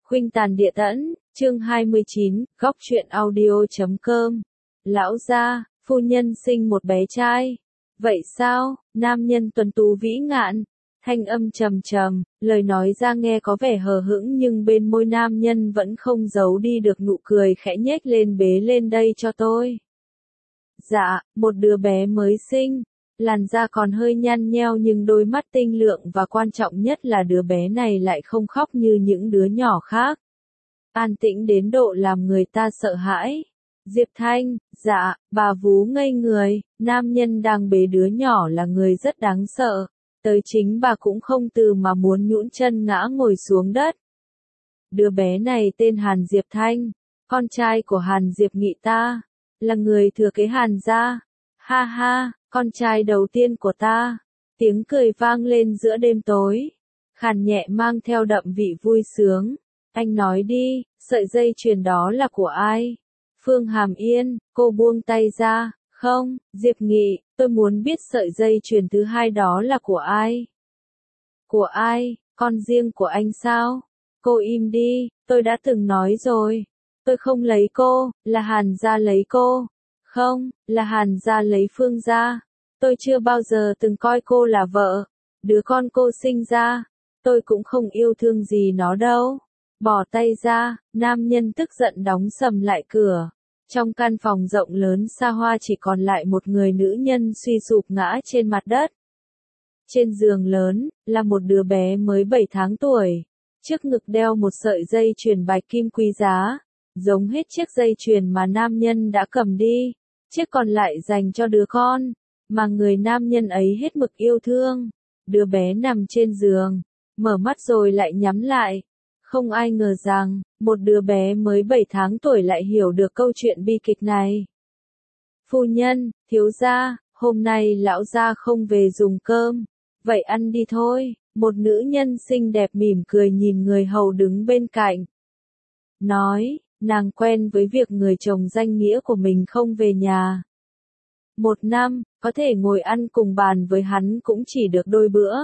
Khuynh Tàn Địa Tẫn, chương 29, góc truyện audio.com. Lão gia, phu nhân sinh một bé trai. Vậy sao? Nam nhân tuấn tú vĩ ngạn, thanh âm trầm trầm, lời nói ra nghe có vẻ hờ hững nhưng bên môi nam nhân vẫn không giấu đi được nụ cười khẽ nhếch lên. Bế lên đây cho tôi. Dạ, một đứa bé mới sinh. Làn da còn hơi nhăn nheo nhưng đôi mắt tinh lượng và quan trọng nhất là đứa bé này lại không khóc như những đứa nhỏ khác. An tĩnh đến độ làm người ta sợ hãi. Diệp Thanh, dạ, bà vú ngây người, nam nhân đang bế đứa nhỏ là người rất đáng sợ. Tới chính bà cũng không từ mà muốn nhũn chân ngã ngồi xuống đất. Đứa bé này tên Hàn Diệp Thanh, con trai của Hàn Diệp Nghị ta, là người thừa kế Hàn gia. Ha ha, con trai đầu tiên của ta. Tiếng cười vang lên giữa đêm tối, khàn nhẹ mang theo đậm vị vui sướng. Anh nói đi, sợi dây chuyền đó là của ai? Phương Hàm Yên, cô buông tay ra. Không, Diệp Nghị, tôi muốn biết sợi dây chuyền thứ hai đó là của ai? Của ai? Con riêng của anh sao? Cô im đi, tôi đã từng nói rồi. Tôi không lấy cô, là Hàn gia lấy cô. Không, là Hàn gia lấy Phương gia. Tôi chưa bao giờ từng coi cô là vợ. Đứa con cô sinh ra, tôi cũng không yêu thương gì nó đâu. Bỏ tay ra, nam nhân tức giận đóng sầm lại cửa. Trong căn phòng rộng lớn xa hoa chỉ còn lại một người nữ nhân suy sụp ngã trên mặt đất. Trên giường lớn, là một đứa bé mới 7 tháng tuổi. Trước ngực đeo một sợi dây chuyền bạch kim quý giá, giống hết chiếc dây chuyền mà nam nhân đã cầm đi. Chiếc còn lại dành cho đứa con, mà người nam nhân ấy hết mực yêu thương. Đứa bé nằm trên giường, mở mắt rồi lại nhắm lại. Không ai ngờ rằng, một đứa bé mới 7 tháng tuổi lại hiểu được câu chuyện bi kịch này. Phu nhân, thiếu gia, hôm nay lão gia không về dùng cơm. Vậy ăn đi thôi. Một nữ nhân xinh đẹp mỉm cười nhìn người hầu đứng bên cạnh. Nói, nàng quen với việc người chồng danh nghĩa của mình không về nhà. 1 năm, có thể ngồi ăn cùng bàn với hắn cũng chỉ được đôi bữa.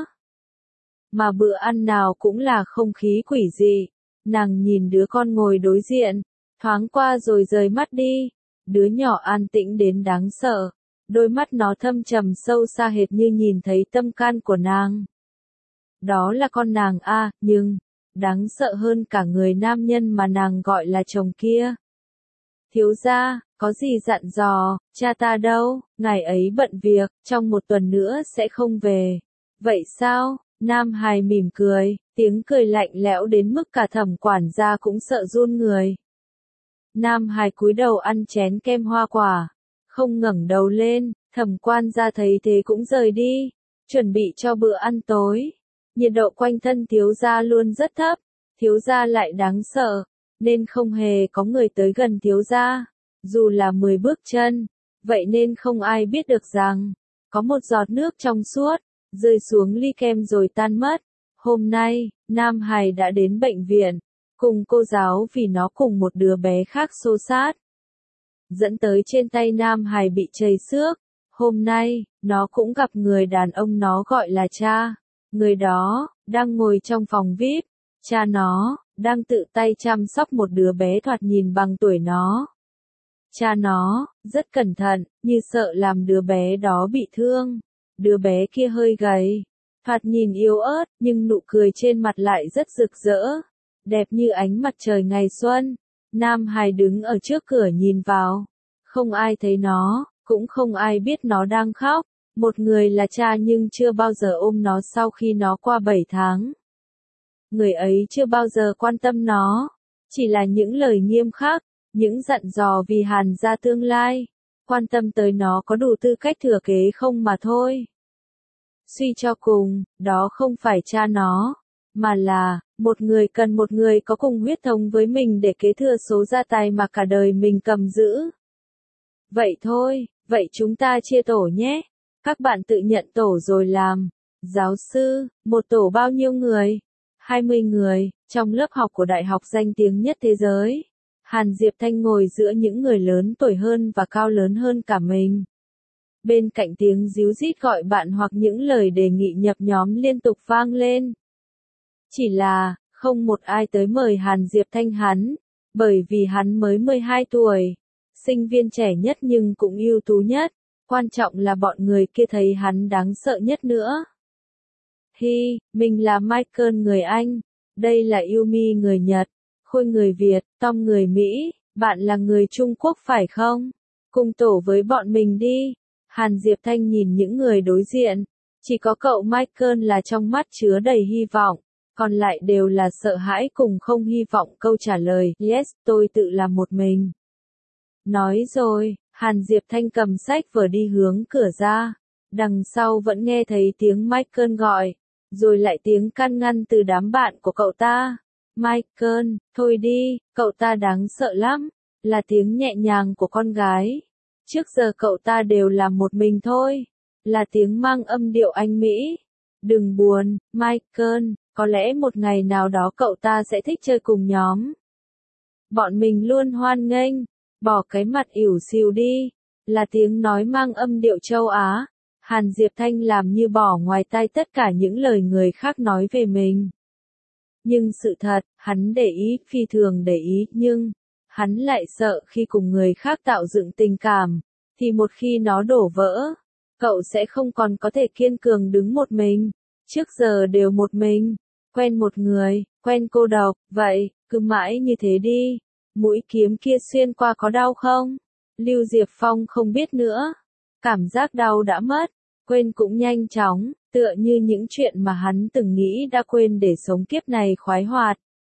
Mà bữa ăn nào cũng là không khí quỷ dị. Nàng nhìn đứa con ngồi đối diện, thoáng qua rồi rời mắt đi. Đứa nhỏ an tĩnh đến đáng sợ. Đôi mắt nó thâm trầm sâu xa hệt như nhìn thấy tâm can của nàng. Đó là con nàng a, nhưng đáng sợ hơn cả người nam nhân mà nàng gọi là chồng kia. Thiếu gia, có gì dặn dò? Cha ta đâu? Ngài ấy bận việc, trong 1 tuần nữa sẽ không về. Vậy sao? Nam hài mỉm cười, tiếng cười lạnh lẽo đến mức cả Thẩm quản gia cũng sợ run người. Nam hài cúi đầu ăn chén kem hoa quả, không ngẩng đầu lên. Thẩm quan gia thấy thế cũng rời đi, chuẩn bị cho bữa ăn tối. Nhiệt độ quanh thân thiếu gia luôn rất thấp, thiếu gia lại đáng sợ, nên không hề có người tới gần thiếu gia, dù là 10 bước chân. Vậy nên không ai biết được rằng, có một giọt nước trong suốt, rơi xuống ly kem rồi tan mất. Hôm nay, Nam Hải đã đến bệnh viện, cùng cô giáo vì nó cùng một đứa bé khác xô xát. Dẫn tới trên tay Nam Hải bị chảy xước. Hôm nay, nó cũng gặp người đàn ông nó gọi là cha. Người đó, đang ngồi trong phòng VIP. Cha nó, đang tự tay chăm sóc một đứa bé thoạt nhìn bằng tuổi nó. Cha nó, rất cẩn thận, như sợ làm đứa bé đó bị thương. Đứa bé kia hơi gầy, thoạt nhìn yếu ớt, nhưng nụ cười trên mặt lại rất rực rỡ, đẹp như ánh mặt trời ngày xuân. Nam Hải đứng ở trước cửa nhìn vào. Không ai thấy nó, cũng không ai biết nó đang khóc. Một người là cha nhưng chưa bao giờ ôm nó sau khi nó qua 7 tháng. Người ấy chưa bao giờ quan tâm nó, chỉ là những lời nghiêm khắc, những dặn dò vì Hàn gia tương lai, quan tâm tới nó có đủ tư cách thừa kế không mà thôi. Suy cho cùng, đó không phải cha nó, mà là một người cần một người có cùng huyết thống với mình để kế thừa số gia tài mà cả đời mình cầm giữ. Vậy thôi, vậy chúng ta chia tổ nhé. Các bạn tự nhận tổ rồi làm. Giáo sư, một tổ bao nhiêu người? 20 người, trong lớp học của đại học danh tiếng nhất thế giới. Hàn Diệp Thanh ngồi giữa những người lớn tuổi hơn và cao lớn hơn cả mình. Bên cạnh tiếng ríu rít gọi bạn hoặc những lời đề nghị nhập nhóm liên tục vang lên. Chỉ là, Không một ai tới mời Hàn Diệp Thanh hắn, bởi vì hắn mới 12 tuổi, sinh viên trẻ nhất nhưng cũng ưu tú nhất, quan trọng là bọn người kia thấy hắn đáng sợ nhất nữa. Hi, mình là Michael người Anh, đây là Yumi người Nhật, Khôi người Việt, Tom người Mỹ, bạn là người Trung Quốc phải không? Cùng tổ với bọn mình đi. Hàn Diệp Thanh nhìn những người đối diện, chỉ có cậu Michael là trong mắt chứa đầy hy vọng, còn lại đều là sợ hãi cùng không hy vọng câu trả lời, yes, tôi tự làm một mình. Nói rồi, Hàn Diệp Thanh cầm sách vở đi hướng cửa ra, đằng sau vẫn nghe thấy tiếng Michael gọi, rồi lại tiếng can ngăn từ đám bạn của cậu ta. Michael, thôi đi, cậu ta đáng sợ lắm, là tiếng nhẹ nhàng của con gái. Trước giờ cậu ta đều làm một mình thôi, là tiếng mang âm điệu Anh Mỹ. Đừng buồn, Michael, có lẽ một ngày nào đó cậu ta sẽ thích chơi cùng nhóm. Bọn mình luôn hoan nghênh, bỏ cái mặt ỉu xìu đi, là tiếng nói mang âm điệu châu Á. Hàn Diệp Thanh làm như bỏ ngoài tai tất cả những lời người khác nói về mình. Nhưng sự thật, hắn để ý, phi thường để ý, nhưng hắn lại sợ khi cùng người khác tạo dựng tình cảm, thì một khi nó đổ vỡ, cậu sẽ không còn có thể kiên cường đứng một mình. Trước giờ đều một mình, quen một người, quen cô độc, vậy, cứ mãi như thế đi. Mũi kiếm kia xuyên qua có đau không? Lưu Diệp Phong không biết nữa. Cảm giác đau đã mất, quên cũng nhanh chóng, tựa như những chuyện mà hắn từng nghĩ đã quên để sống kiếp này khoái hoạt.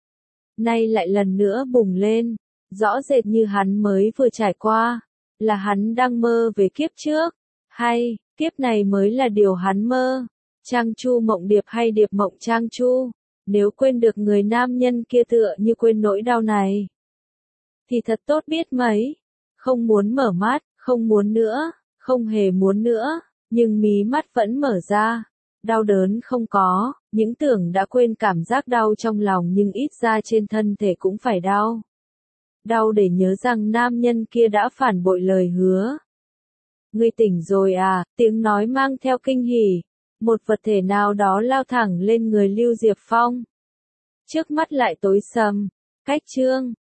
Nay lại lần nữa bùng lên, rõ rệt như hắn mới vừa trải qua, là hắn đang mơ về kiếp trước, hay, kiếp này mới là điều hắn mơ. Trang Chu mộng điệp hay điệp mộng Trang Chu, nếu quên được người nam nhân kia tựa như quên nỗi đau này, thì thật tốt biết mấy. Không muốn mở mắt, không muốn nữa, không hề muốn nữa, nhưng mí mắt vẫn mở ra. Đau đớn không có, những tưởng đã quên cảm giác đau trong lòng nhưng ít ra trên thân thể cũng phải đau. Đau để nhớ rằng nam nhân kia đã phản bội lời hứa. Ngươi tỉnh rồi à, tiếng nói mang theo kinh hỉ. Một vật thể nào đó lao thẳng lên người Lưu Diệp Phong. Trước mắt lại tối sầm, cách chương.